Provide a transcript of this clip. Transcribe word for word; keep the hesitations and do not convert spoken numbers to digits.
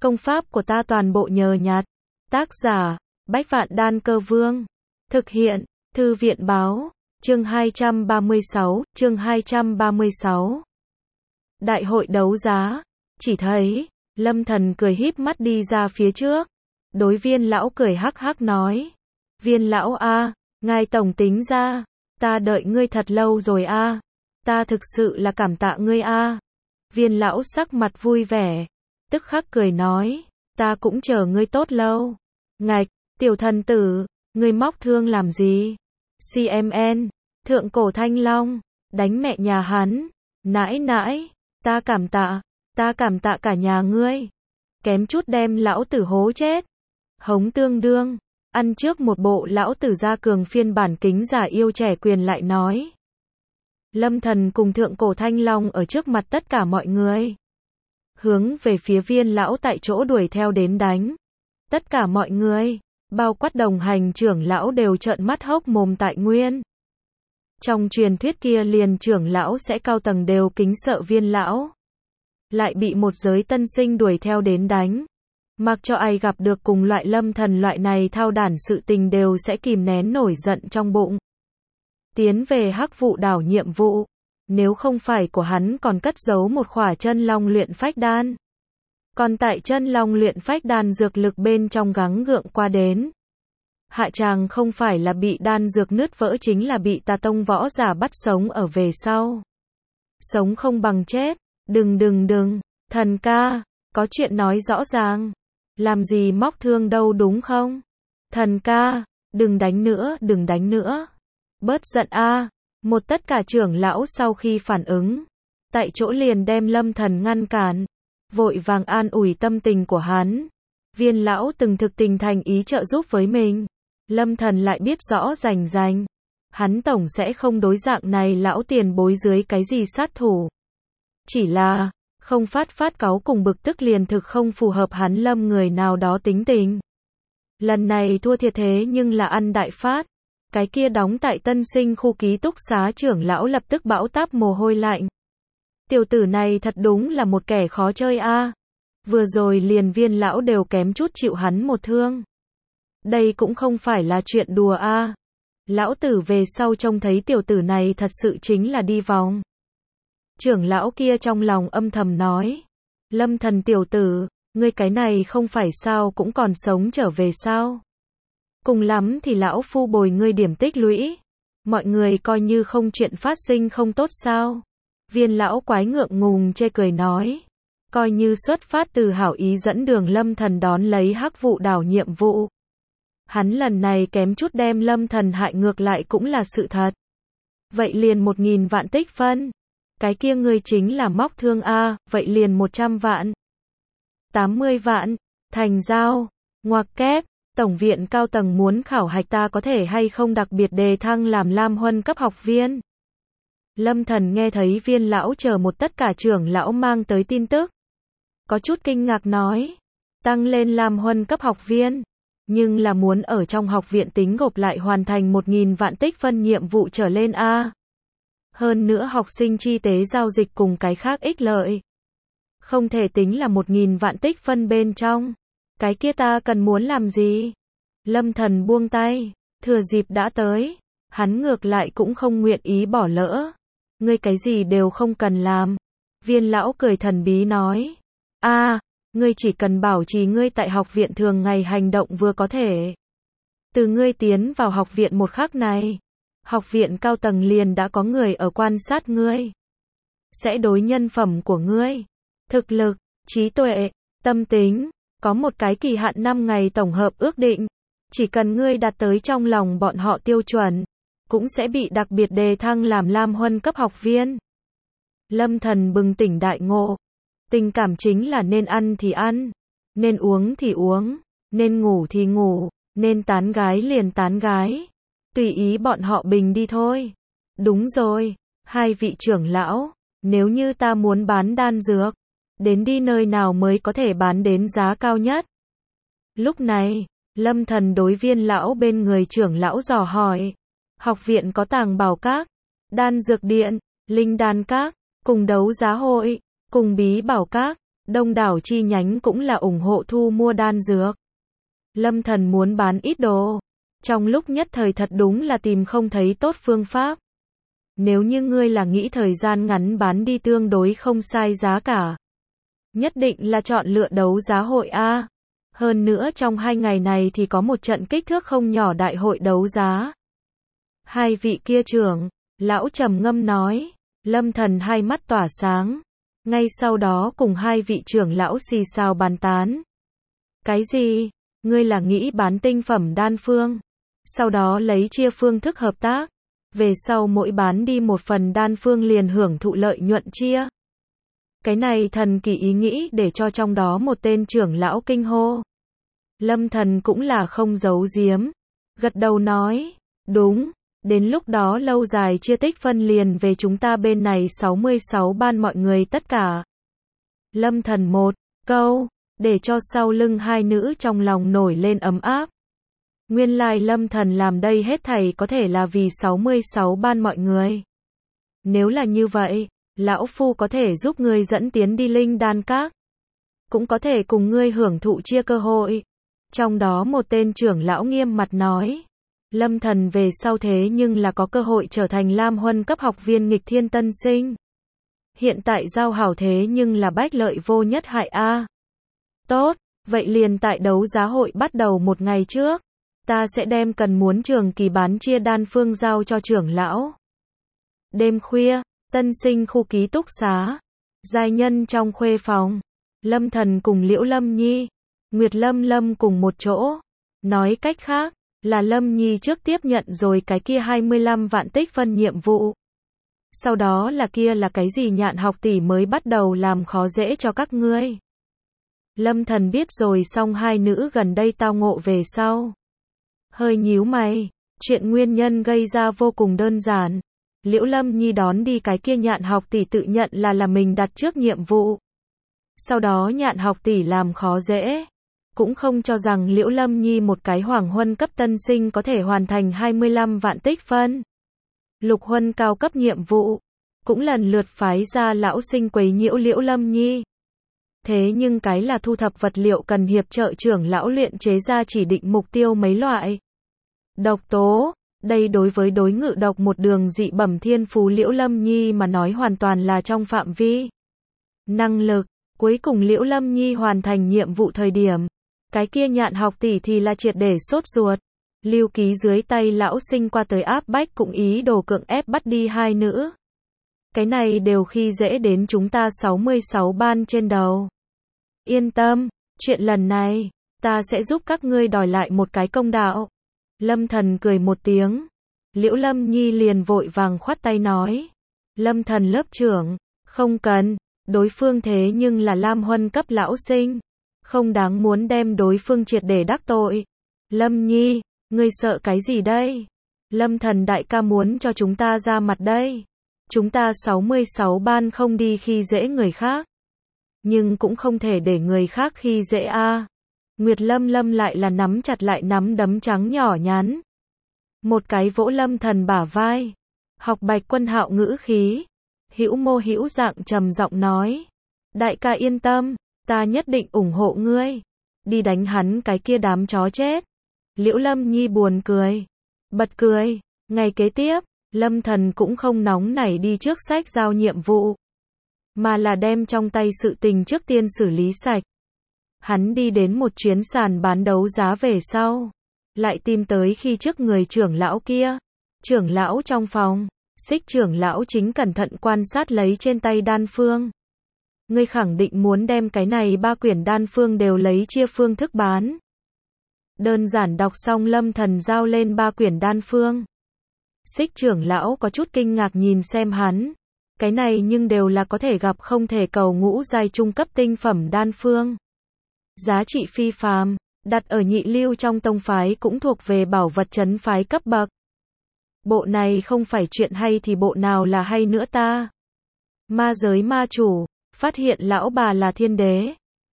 Công pháp của ta toàn bộ nhờ nhặt. Tác giả, Bách Vạn Đan Cơ Vương. Thực hiện, Thư viện Báo. Chương hai trăm ba mươi sáu, chương hai trăm ba mươi sáu. Đại hội đấu giá. Chỉ thấy, Lâm Thần cười híp mắt đi ra phía trước. Đối Viên lão cười hắc hắc nói. Viên lão a, ngài tổng tính ra, ta đợi ngươi thật lâu rồi a. Ta thực sự là cảm tạ ngươi a. Viên lão sắc mặt vui vẻ, tức khắc cười nói, ta cũng chờ ngươi tốt lâu. Ngạch, tiểu thần tử, ngươi móc thương làm gì? xê em en, thượng cổ thanh long, đánh mẹ nhà hắn. Nãi nãi, ta cảm tạ, ta cảm tạ cả nhà ngươi. Kém chút đem lão tử hố chết. Hống tương đương, ăn trước một bộ lão tử gia cường phiên bản kính giả yêu trẻ quyền lại nói. Lâm Thần cùng thượng cổ thanh long ở trước mặt tất cả mọi người. Hướng về phía Viên lão tại chỗ đuổi theo đến đánh. Tất cả mọi người, bao quát đồng hành trưởng lão đều trợn mắt hốc mồm tại nguyên. Trong truyền thuyết kia liền trưởng lão sẽ cao tầng đều kính sợ Viên lão. Lại bị một giới tân sinh đuổi theo đến đánh. Mặc cho ai gặp được cùng loại Lâm Thần loại này thao đản sự tình đều sẽ kìm nén nổi giận trong bụng. Tiến về Hắc Vụ đảo nhiệm vụ. Nếu không phải của hắn còn cất giấu một khỏa chân long luyện phách đan. Còn tại chân long luyện phách đan dược lực bên trong gắng gượng qua đến. Hạ tràng không phải là bị đan dược nứt vỡ chính là bị tà tông võ giả bắt sống ở về sau. Sống không bằng chết. Đừng đừng đừng, thần ca, có chuyện nói rõ ràng. Làm gì móc thương đâu đúng không? Thần ca, đừng đánh nữa, đừng đánh nữa. Bớt giận a. Một tất cả trưởng lão sau khi phản ứng, tại chỗ liền đem Lâm Thần ngăn cản, vội vàng an ủi tâm tình của hắn. Viên lão từng thực tình thành ý trợ giúp với mình. Lâm Thần lại biết rõ rành rành. Hắn tổng sẽ không đối dạng này lão tiền bối dưới cái gì sát thủ. Chỉ là, không phát phát cáu cùng bực tức liền thực không phù hợp hắn Lâm người nào đó tính tình. Lần này thua thiệt thế nhưng là ăn đại phát. Cái kia đóng tại tân sinh khu ký túc xá trưởng lão lập tức bão táp mồ hôi lạnh. Tiểu tử này thật đúng là một kẻ khó chơi a. Vừa rồi liền Viên lão đều kém chút chịu hắn một thương. Đây cũng không phải là chuyện đùa a. Lão tử về sau trông thấy tiểu tử này thật sự chính là đi vòng. Trưởng lão kia trong lòng âm thầm nói. Lâm Thần tiểu tử, ngươi cái này không phải sao cũng còn sống trở về sao? Cùng lắm thì lão phu bồi ngươi điểm tích lũy. Mọi người coi như không chuyện phát sinh không tốt sao? Viên lão quái ngượng ngùng chê cười nói. Coi như xuất phát từ hảo ý dẫn đường Lâm Thần đón lấy Hắc Vụ đảo nhiệm vụ. Hắn lần này kém chút đem Lâm Thần hại ngược lại cũng là sự thật. Vậy liền một nghìn vạn tích phân. Cái kia ngươi chính là móc thương a, vậy liền một trăm vạn. tám mươi vạn, thành giao, ngoặc kép. Tổng viện cao tầng muốn khảo hạch ta có thể hay không đặc biệt đề thăng làm Lam Huân cấp học viên. Lâm Thần nghe thấy Viên lão chờ một tất cả trưởng lão mang tới tin tức. Có chút kinh ngạc nói. Tăng lên Lam Huân cấp học viên. Nhưng là muốn ở trong học viện tính gộp lại hoàn thành một nghìn vạn tích phân nhiệm vụ trở lên a. Hơn nữa học sinh chi tế giao dịch cùng cái khác ích lợi. Không thể tính là một nghìn vạn tích phân bên trong. Cái kia ta cần muốn làm gì? Lâm Thần buông tay, thừa dịp đã tới, hắn ngược lại cũng không nguyện ý bỏ lỡ. Ngươi cái gì đều không cần làm. Viên lão cười thần bí nói. A, ngươi chỉ cần bảo trì ngươi tại học viện thường ngày hành động vừa có thể. Từ ngươi tiến vào học viện một khắc này, học viện cao tầng liền đã có người ở quan sát ngươi. Sẽ đối nhân phẩm của ngươi, thực lực, trí tuệ, tâm tính. Có một cái kỳ hạn năm ngày tổng hợp ước định. Chỉ cần ngươi đạt tới trong lòng bọn họ tiêu chuẩn, cũng sẽ bị đặc biệt đề thăng làm Lam Huân cấp học viên. Lâm Thần bừng tỉnh đại ngộ. Tình cảm chính là nên ăn thì ăn, nên uống thì uống, nên ngủ thì ngủ, nên tán gái liền tán gái. Tùy ý bọn họ bình đi thôi. Đúng rồi, hai vị trưởng lão, nếu như ta muốn bán đan dược, đến đi nơi nào mới có thể bán đến giá cao nhất? Lúc này, Lâm Thần đối Viên lão bên người trưởng lão dò hỏi. Học viện có tàng bảo các, đan dược điện, linh đan các, cùng đấu giá hội, cùng bí bảo các, Đông đảo chi nhánh cũng là ủng hộ thu mua đan dược. Lâm Thần muốn bán ít đồ. Trong lúc nhất thời thật đúng là tìm không thấy tốt phương pháp. Nếu như ngươi là nghĩ thời gian ngắn bán đi tương đối không sai giá cả, nhất định là chọn lựa đấu giá hội A. Hơn nữa trong hai ngày này thì có một trận kích thước không nhỏ đại hội đấu giá. Hai vị kia trưởng, lão trầm ngâm nói. Lâm Thần hai mắt tỏa sáng. Ngay sau đó cùng hai vị trưởng lão xì xào bàn tán. Cái gì? Ngươi là nghĩ bán tinh phẩm đan phương, sau đó lấy chia phương thức hợp tác, về sau mỗi bán đi một phần đan phương liền hưởng thụ lợi nhuận chia. Cái này thần kỳ ý nghĩ để cho trong đó một tên trưởng lão kinh hô. Lâm Thần cũng là không giấu giếm, gật đầu nói, đúng, đến lúc đó lâu dài chia tích phân liền về chúng ta bên này sáu mươi sáu ban mọi người tất cả. Lâm Thần một câu, để cho sau lưng hai nữ trong lòng nổi lên ấm áp. Nguyên lai Lâm Thần làm đây hết thảy có thể là vì sáu mươi sáu ban mọi người. Nếu là như vậy, lão phu có thể giúp ngươi dẫn tiến đi linh đan các, cũng có thể cùng ngươi hưởng thụ chia cơ hội. Trong đó một tên trưởng lão nghiêm mặt nói, Lâm Thần về sau thế nhưng là có cơ hội trở thành Lam Huân cấp học viên nghịch thiên tân sinh. Hiện tại giao hảo thế nhưng là bách lợi vô nhất hại a. Tốt, vậy liền tại đấu giá hội bắt đầu một ngày trước, ta sẽ đem cần muốn trường kỳ bán chia đan phương giao cho trưởng lão. Đêm khuya, tân sinh khu ký túc xá, giai nhân trong khuê phòng, Lâm Thần cùng Liễu Lâm Nhi, Nguyệt Lâm Lâm cùng một chỗ. Nói cách khác, là Lâm Nhi trước tiếp nhận rồi cái kia hai mươi lăm vạn tích phân nhiệm vụ. Sau đó là kia là cái gì Nhạn học tỷ mới bắt đầu làm khó dễ cho các ngươi. Lâm Thần biết rồi xong hai nữ gần đây tao ngộ về sau. Hơi nhíu mày, chuyện nguyên nhân gây ra vô cùng đơn giản. Liễu Lâm Nhi đón đi cái kia Nhạn học tỷ tự nhận là là mình đặt trước nhiệm vụ. Sau đó Nhạn học tỷ làm khó dễ. Cũng không cho rằng Liễu Lâm Nhi một cái hoàng huân cấp tân sinh có thể hoàn thành hai mươi lăm vạn tích phân. Lục huân cao cấp nhiệm vụ, cũng lần lượt phái ra lão sinh quấy nhiễu Liễu Lâm Nhi. Thế nhưng cái là thu thập vật liệu cần hiệp trợ trưởng lão luyện chế ra chỉ định mục tiêu mấy loại độc tố. Đây đối với đối ngự độc một đường dị bẩm thiên phú Liễu Lâm Nhi mà nói hoàn toàn là trong phạm vi năng lực. Cuối cùng Liễu Lâm Nhi hoàn thành nhiệm vụ thời điểm, cái kia Nhạn học tỷ thì là triệt để sốt ruột. Lưu ký dưới tay lão sinh qua tới áp bách cũng ý đồ cưỡng ép bắt đi hai nữ. Cái này đều khi dễ đến chúng ta sáu mươi sáu ban trên đầu. Yên tâm, chuyện lần này, ta sẽ giúp các ngươi đòi lại một cái công đạo. Lâm Thần cười một tiếng. Liễu Lâm Nhi liền vội vàng khoát tay nói. Lâm Thần lớp trưởng, không cần, đối phương thế nhưng là Lam Huân cấp lão sinh. Không đáng muốn đem đối phương triệt để đắc tội. Lâm Nhi, ngươi sợ cái gì đây? Lâm Thần đại ca muốn cho chúng ta ra mặt đây. Chúng ta sáu mươi sáu ban không đi khi dễ người khác. Nhưng cũng không thể để người khác khi dễ a. Nguyệt Lâm Lâm lại là nắm chặt lại nắm đấm trắng nhỏ nhắn. Một cái vỗ Lâm Thần bả vai. Học Bạch Quân Hạo ngữ khí. Hữu mô hữu dạng trầm giọng nói. Đại ca yên tâm, ta nhất định ủng hộ ngươi. Đi đánh hắn cái kia đám chó chết. Liễu Lâm Nhi buồn cười. Bật cười. Ngày kế tiếp, Lâm Thần cũng không nóng nảy đi trước sách giao nhiệm vụ. Mà là đem trong tay sự tình trước tiên xử lý sạch. Hắn đi đến một chuyến sàn bán đấu giá về sau. Lại tìm tới khi trước người trưởng lão kia. Trưởng lão trong phòng. Xích trưởng lão chính cẩn thận quan sát lấy trên tay đan phương. Ngươi khẳng định muốn đem cái này ba quyển đan phương đều lấy chia phương thức bán. Đơn giản đọc xong Lâm Thần giao lên ba quyển đan phương. Xích trưởng lão có chút kinh ngạc nhìn xem hắn. Cái này nhưng đều là có thể gặp không thể cầu ngũ giai trung cấp tinh phẩm đan phương. Giá trị phi phàm, đặt ở nhị lưu trong tông phái cũng thuộc về bảo vật trấn phái cấp bậc. Bộ này không phải chuyện hay thì bộ nào là hay nữa ta. Ma giới ma chủ, phát hiện lão bà là thiên đế.